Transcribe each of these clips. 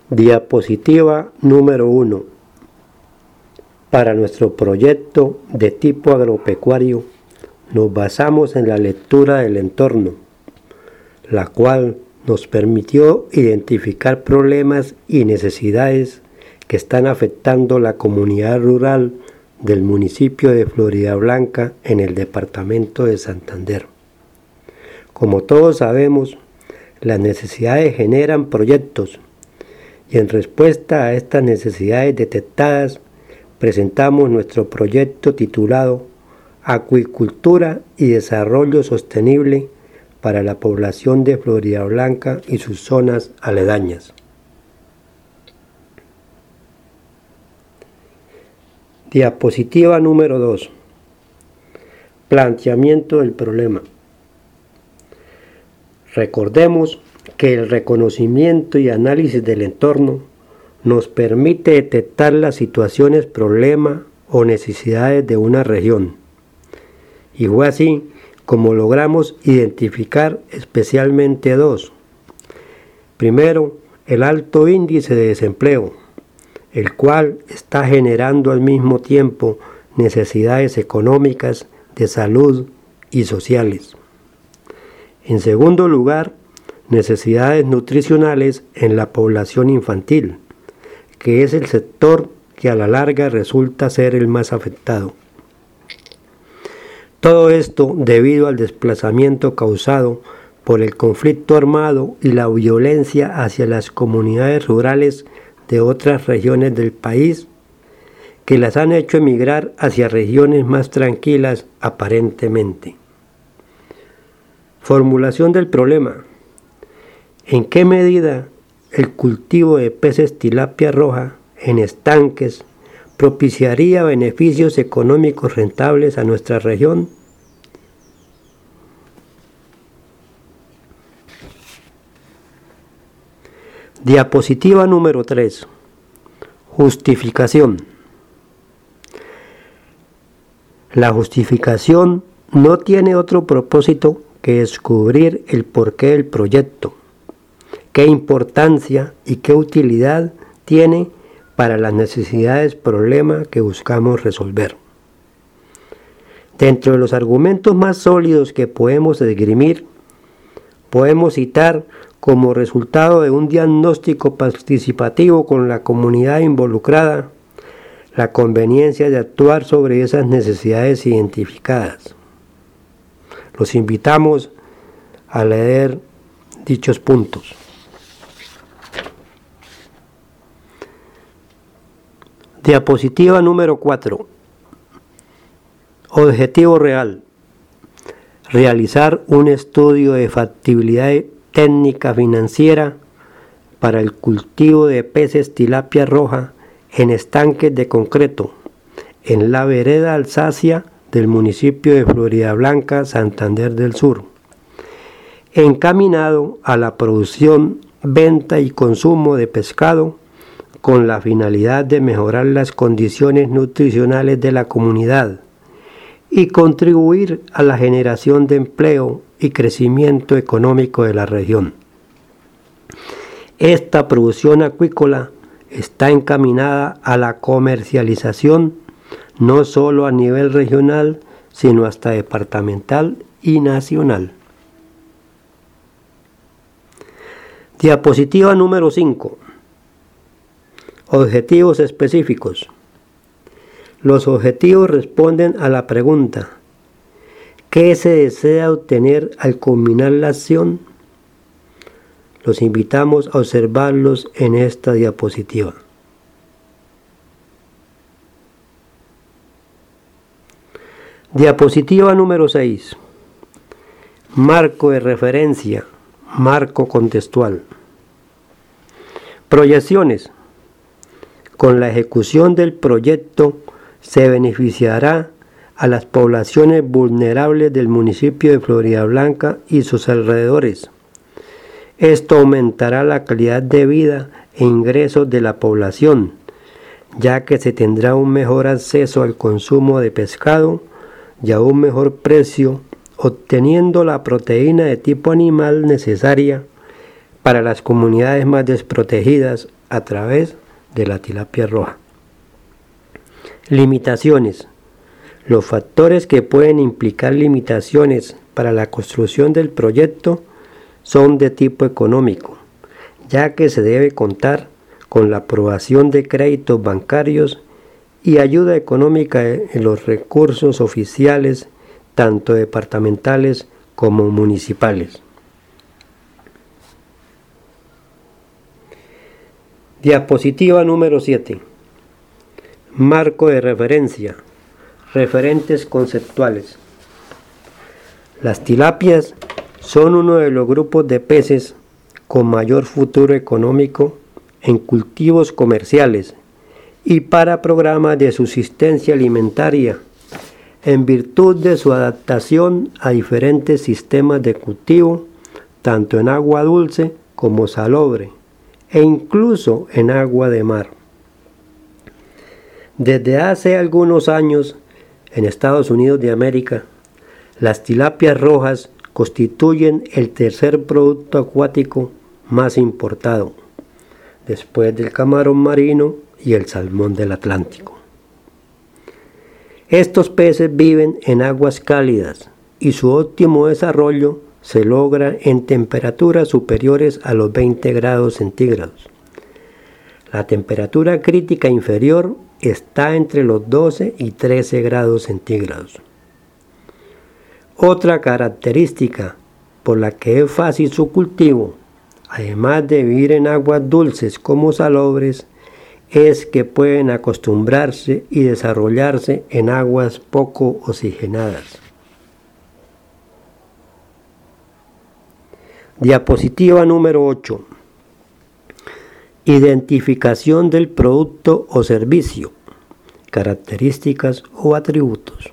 Diapositiva número 1. Para nuestro proyecto de tipo agropecuario nos basamos en la lectura del entorno, la cual nos permitió identificar problemas y necesidades que están afectando la comunidad rural del municipio de Floridablanca en el departamento de Santander. Como todos sabemos, las necesidades generan proyectos y en respuesta a estas necesidades detectadas presentamos nuestro proyecto titulado Acuicultura y Desarrollo Sostenible para la población de Floridablanca y sus zonas aledañas. Diapositiva número 2. Planteamiento del problema. Recordemos que el reconocimiento y análisis del entorno nos permite detectar las situaciones, problema o necesidades de una región. Y fue así como logramos identificar especialmente dos. Primero, el alto índice de desempleo, el cual está generando al mismo tiempo necesidades económicas, de salud y sociales. En segundo lugar, necesidades nutricionales en la población infantil, que es el sector que a la larga resulta ser el más afectado. Todo esto debido al desplazamiento causado por el conflicto armado y la violencia hacia las comunidades rurales de otras regiones del país, que las han hecho emigrar hacia regiones más tranquilas aparentemente. Formulación del problema. ¿En qué medida el cultivo de peces tilapia roja en estanques propiciaría beneficios económicos rentables a nuestra región? Diapositiva número 3. Justificación. La justificación no tiene otro propósito que descubrir el porqué del proyecto, qué importancia y qué utilidad tiene para las necesidades problema que buscamos resolver. Dentro de los argumentos más sólidos que podemos esgrimir, podemos citar como resultado de un diagnóstico participativo con la comunidad involucrada, la conveniencia de actuar sobre esas necesidades identificadas. Los invitamos a leer dichos puntos. Diapositiva número 4. Objetivo real. Realizar un estudio de factibilidad técnica financiera para el cultivo de peces tilapia roja en estanques de concreto en la vereda Alsacia del municipio de Floridablanca, Santander del Sur, encaminado a la producción, venta y consumo de pescado con la finalidad de mejorar las condiciones nutricionales de la comunidad y contribuir a la generación de empleo y crecimiento económico de la región. Esta producción acuícola está encaminada a la comercialización no solo a nivel regional, sino hasta departamental y nacional. Diapositiva número 5. Objetivos específicos. Los objetivos responden a la pregunta: ¿qué se desea obtener al culminar la acción? Los invitamos a observarlos en esta diapositiva. Diapositiva número 6. Marco de referencia, marco contextual. Proyecciones. Con la ejecución del proyecto se beneficiará a las poblaciones vulnerables del municipio de Floridablanca y sus alrededores. Esto aumentará la calidad de vida e ingresos de la población, ya que se tendrá un mejor acceso al consumo de pescado y a un mejor precio, obteniendo la proteína de tipo animal necesaria para las comunidades más desprotegidas a través de la tilapia roja. Limitaciones. Los factores que pueden implicar limitaciones para la construcción del proyecto son de tipo económico, ya que se debe contar con la aprobación de créditos bancarios y ayuda económica en los recursos oficiales, tanto departamentales como municipales. Diapositiva número 7. Marco de referencia. Referentes conceptuales. Las tilapias son uno de los grupos de peces con mayor futuro económico en cultivos comerciales y para programas de subsistencia alimentaria, en virtud de su adaptación a diferentes sistemas de cultivo, tanto en agua dulce como salobre, e incluso en agua de mar. Desde hace algunos años, en Estados Unidos de América, las tilapias rojas constituyen el tercer producto acuático más importado, después del camarón marino y el salmón del Atlántico. Estos peces viven en aguas cálidas y su óptimo desarrollo se logra en temperaturas superiores a los 20 grados centígrados. La temperatura crítica inferior está entre los 12 y 13 grados centígrados. Otra característica por la que es fácil su cultivo, además de vivir en aguas dulces como salobres, es que pueden acostumbrarse y desarrollarse en aguas poco oxigenadas. Diapositiva número 8. Identificación del producto o servicio, características o atributos.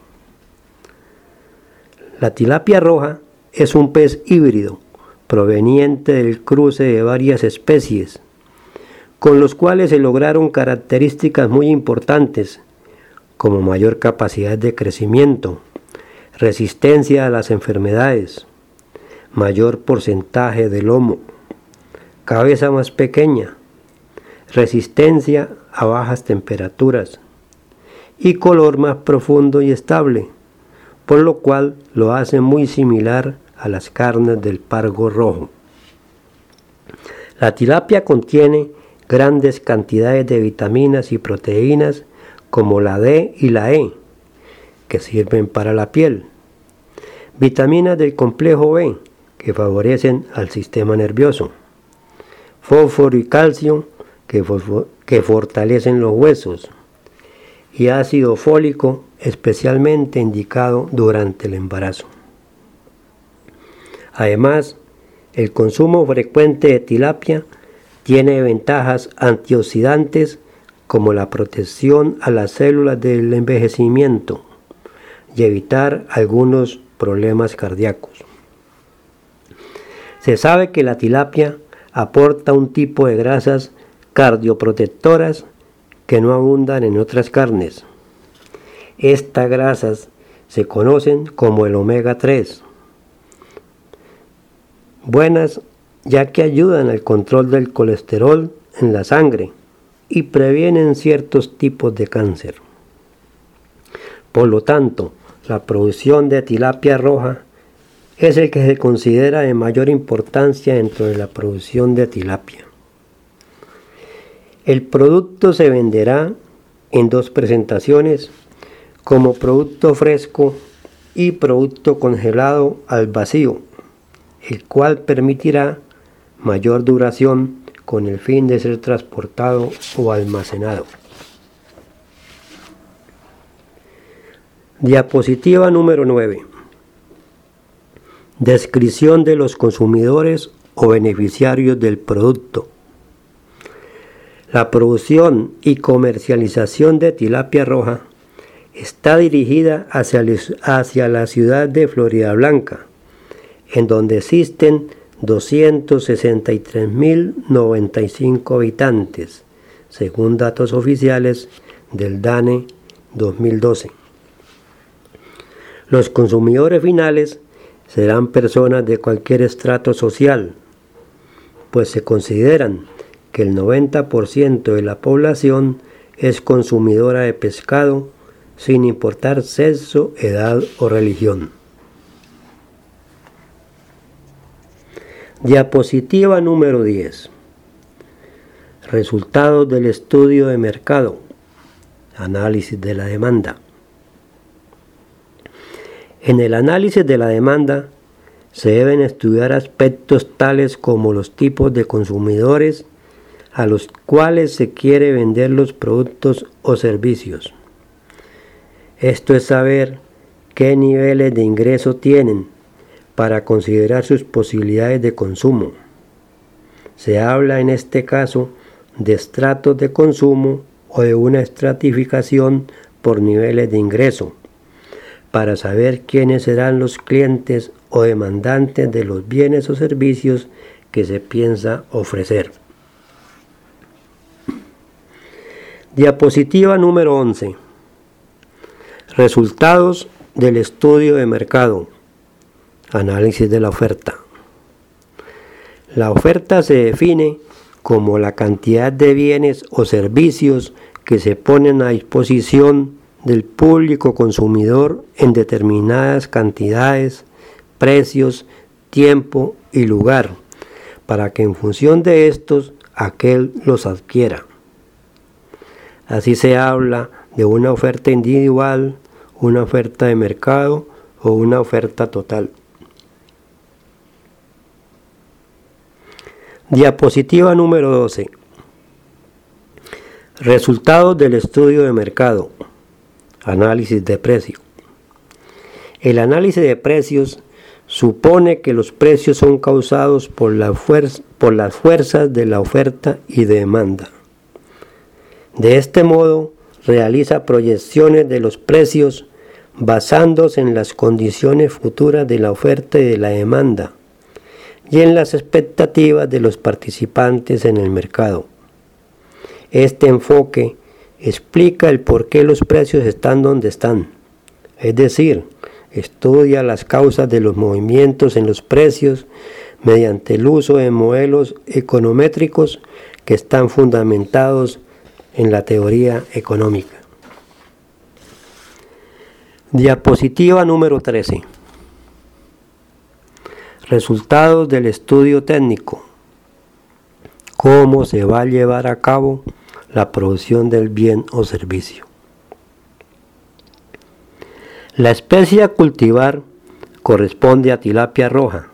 La tilapia roja es un pez híbrido proveniente del cruce de varias especies, con los cuales se lograron características muy importantes, como mayor capacidad de crecimiento, resistencia a las enfermedades, mayor porcentaje de lomo, cabeza más pequeña, resistencia a bajas temperaturas y color más profundo y estable, por lo cual lo hace muy similar a las carnes del pargo rojo. La tilapia contiene grandes cantidades de vitaminas y proteínas como la D y la E, que sirven para la piel, vitaminas del complejo B, que favorecen al sistema nervioso, fósforo y calcio, que fortalecen los huesos, y ácido fólico, especialmente indicado durante el embarazo. Además, el consumo frecuente de tilapia tiene ventajas antioxidantes como la protección a las células del envejecimiento y evitar algunos problemas cardíacos. Se sabe que la tilapia aporta un tipo de grasas cardioprotectoras que no abundan en otras carnes. Estas grasas se conocen como el omega 3, buenas ya que ayudan al control del colesterol en la sangre y previenen ciertos tipos de cáncer. Por lo tanto, la producción de tilapia roja es el que se considera de mayor importancia dentro de la producción de tilapia. El producto se venderá en dos presentaciones, como producto fresco y producto congelado al vacío, el cual permitirá mayor duración con el fin de ser transportado o almacenado. Diapositiva número 9. Descripción de los consumidores o beneficiarios del producto. La producción y comercialización de tilapia roja está dirigida hacia la ciudad de Floridablanca, en donde existen 263.095 habitantes, según datos oficiales del DANE 2012. Los consumidores finales serán personas de cualquier estrato social, pues se consideran que el 90% de la población es consumidora de pescado sin importar sexo, edad o religión. Diapositiva número 10. Resultados del estudio de mercado. Análisis de la demanda. En el análisis de la demanda se deben estudiar aspectos tales como los tipos de consumidores a los cuales se quiere vender los productos o servicios. Esto es saber qué niveles de ingreso tienen para considerar sus posibilidades de consumo. Se habla en este caso de estratos de consumo o de una estratificación por niveles de ingreso, para saber quiénes serán los clientes o demandantes de los bienes o servicios que se piensa ofrecer. Diapositiva número 11. Resultados del estudio de mercado. Análisis de la oferta. La oferta se define como la cantidad de bienes o servicios que se ponen a disposición del público consumidor en determinadas cantidades, precios, tiempo y lugar, para que en función de estos aquel los adquiera. Así se habla de una oferta individual, una oferta de mercado o una oferta total. Diapositiva número 12. Resultados del estudio de mercado. Análisis de precio. El análisis de precios supone que los precios son causados por las fuerzas de la oferta y demanda. De este modo, realiza proyecciones de los precios basándose en las condiciones futuras de la oferta y de la demanda y en las expectativas de los participantes en el mercado. Este enfoque explica el por qué los precios están donde están, es decir, estudia las causas de los movimientos en los precios mediante el uso de modelos econométricos que están fundamentados en la teoría económica. Diapositiva número 13. Resultados del estudio técnico. ¿Cómo se va a llevar a cabo la producción del bien o servicio? La especie a cultivar corresponde a tilapia roja,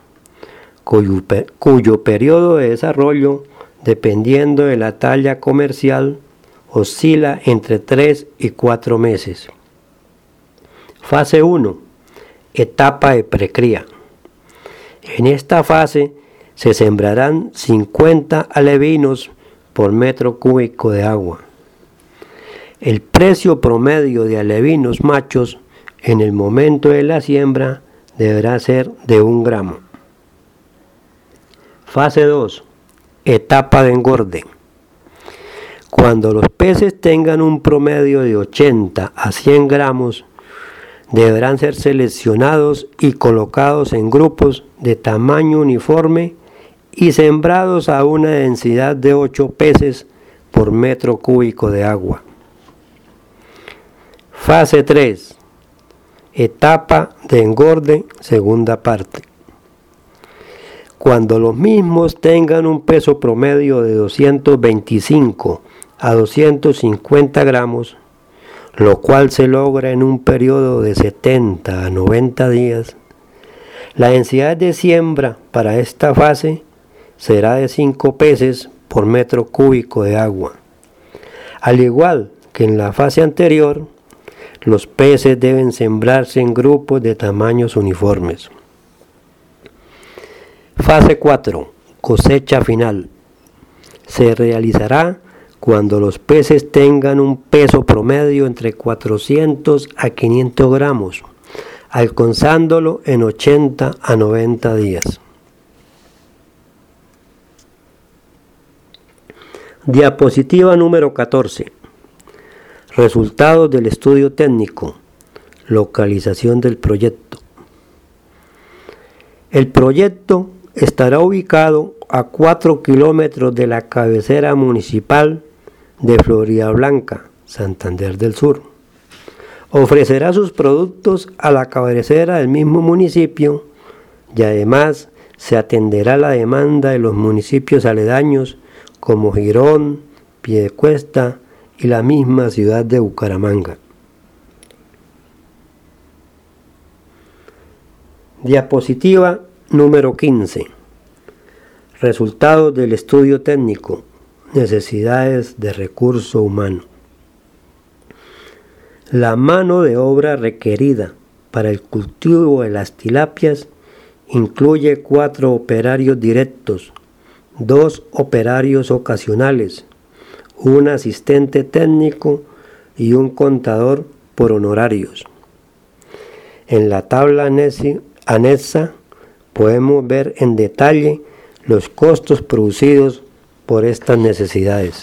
cuyo periodo de desarrollo, dependiendo de la talla comercial, oscila entre 3 y 4 meses. Fase 1. Etapa de precría. En esta fase se sembrarán 50 alevinos por metro cúbico de agua. El precio promedio de alevinos machos en el momento de la siembra deberá ser de 1 gramo. Fase 2. Etapa de engorde. Cuando los peces tengan un promedio de 80 a 100 gramos, deberán ser seleccionados y colocados en grupos de tamaño uniforme y sembrados a una densidad de 8 peces por metro cúbico de agua. Fase 3. Etapa de engorde, segunda parte. Cuando los mismos tengan un peso promedio de 225 a 250 gramos, lo cual se logra en un periodo de 70 a 90 días, la densidad de siembra para esta fase será de 5 peces por metro cúbico de agua. Al igual que en la fase anterior, los peces deben sembrarse en grupos de tamaños uniformes. Fase 4. Cosecha final. Se realizará cuando los peces tengan un peso promedio entre 400 a 500 gramos, alcanzándolo en 80 a 90 días. Diapositiva número 14. Resultados del estudio técnico. Localización del proyecto. El proyecto estará ubicado a 4 kilómetros de la cabecera municipal de Floridablanca, Santander del Sur. Ofrecerá sus productos a la cabecera del mismo municipio y además se atenderá la demanda de los municipios aledaños como Girón, Piedecuesta y la misma ciudad de Bucaramanga. Diapositiva número 15. Resultados del estudio técnico. Necesidades de recurso humano. La mano de obra requerida para el cultivo de las tilapias incluye 4 operarios directos, 2 operarios ocasionales, un asistente técnico y un contador por honorarios. En la tabla anexa podemos ver en detalle los costos producidos por estas necesidades.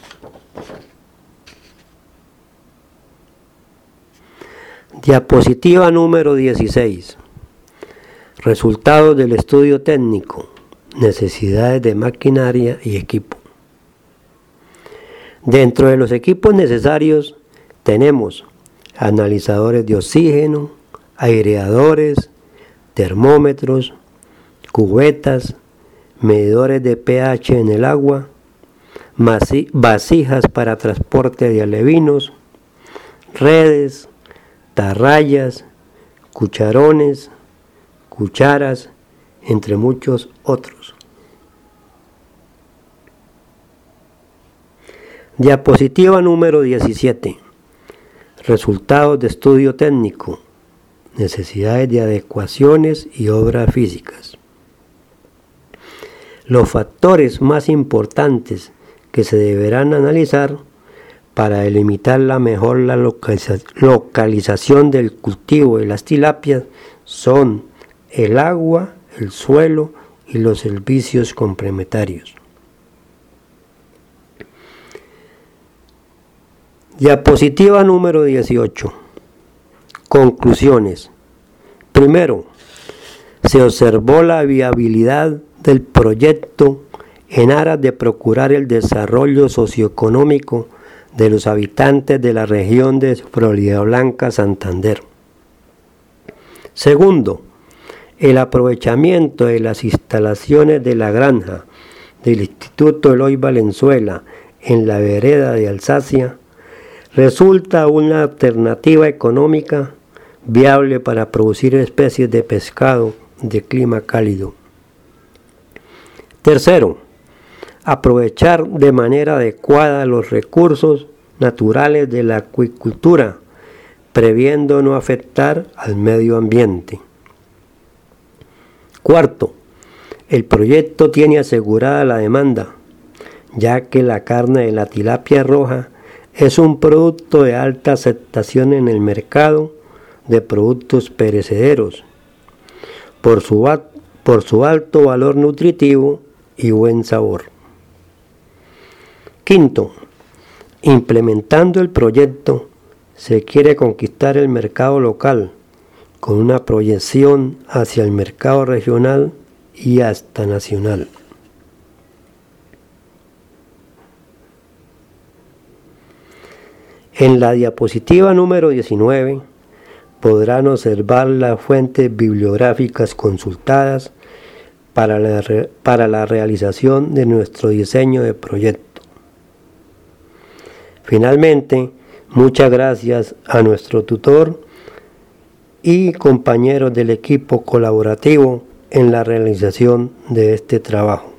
Diapositiva número 16. Resultados del estudio técnico. Necesidades de maquinaria y equipo. Dentro de los equipos necesarios tenemos analizadores de oxígeno, aireadores, termómetros, cubetas, medidores de pH en el agua, vasijas para transporte de alevinos, redes, tarrayas, cucharones, cucharas, entre muchos otros. Diapositiva número 17. Resultados de estudio técnico. Necesidades de adecuaciones y obras físicas. Los factores más importantes que se deberán analizar para delimitar la localización del cultivo de las tilapias son el agua, el suelo y los servicios complementarios. Diapositiva número 18. Conclusiones. Primero, se observó la viabilidad del proyecto en aras de procurar el desarrollo socioeconómico de los habitantes de la región de Floridablanca, Santander. Segundo, el aprovechamiento de las instalaciones de la granja del Instituto Eloy Valenzuela en la vereda de Alsacia resulta una alternativa económica viable para producir especies de pescado de clima cálido. Tercero, aprovechar de manera adecuada los recursos naturales de la acuicultura, previendo no afectar al medio ambiente. Cuarto, el proyecto tiene asegurada la demanda, ya que la carne de la tilapia roja es un producto de alta aceptación en el mercado de productos perecederos, por su alto valor nutritivo y buen sabor. Quinto, implementando el proyecto, se quiere conquistar el mercado local con una proyección hacia el mercado regional y hasta nacional. En la diapositiva número 19 podrán observar las fuentes bibliográficas consultadas para la realización de nuestro diseño de proyecto. Finalmente, muchas gracias a nuestro tutor y compañeros del equipo colaborativo en la realización de este trabajo.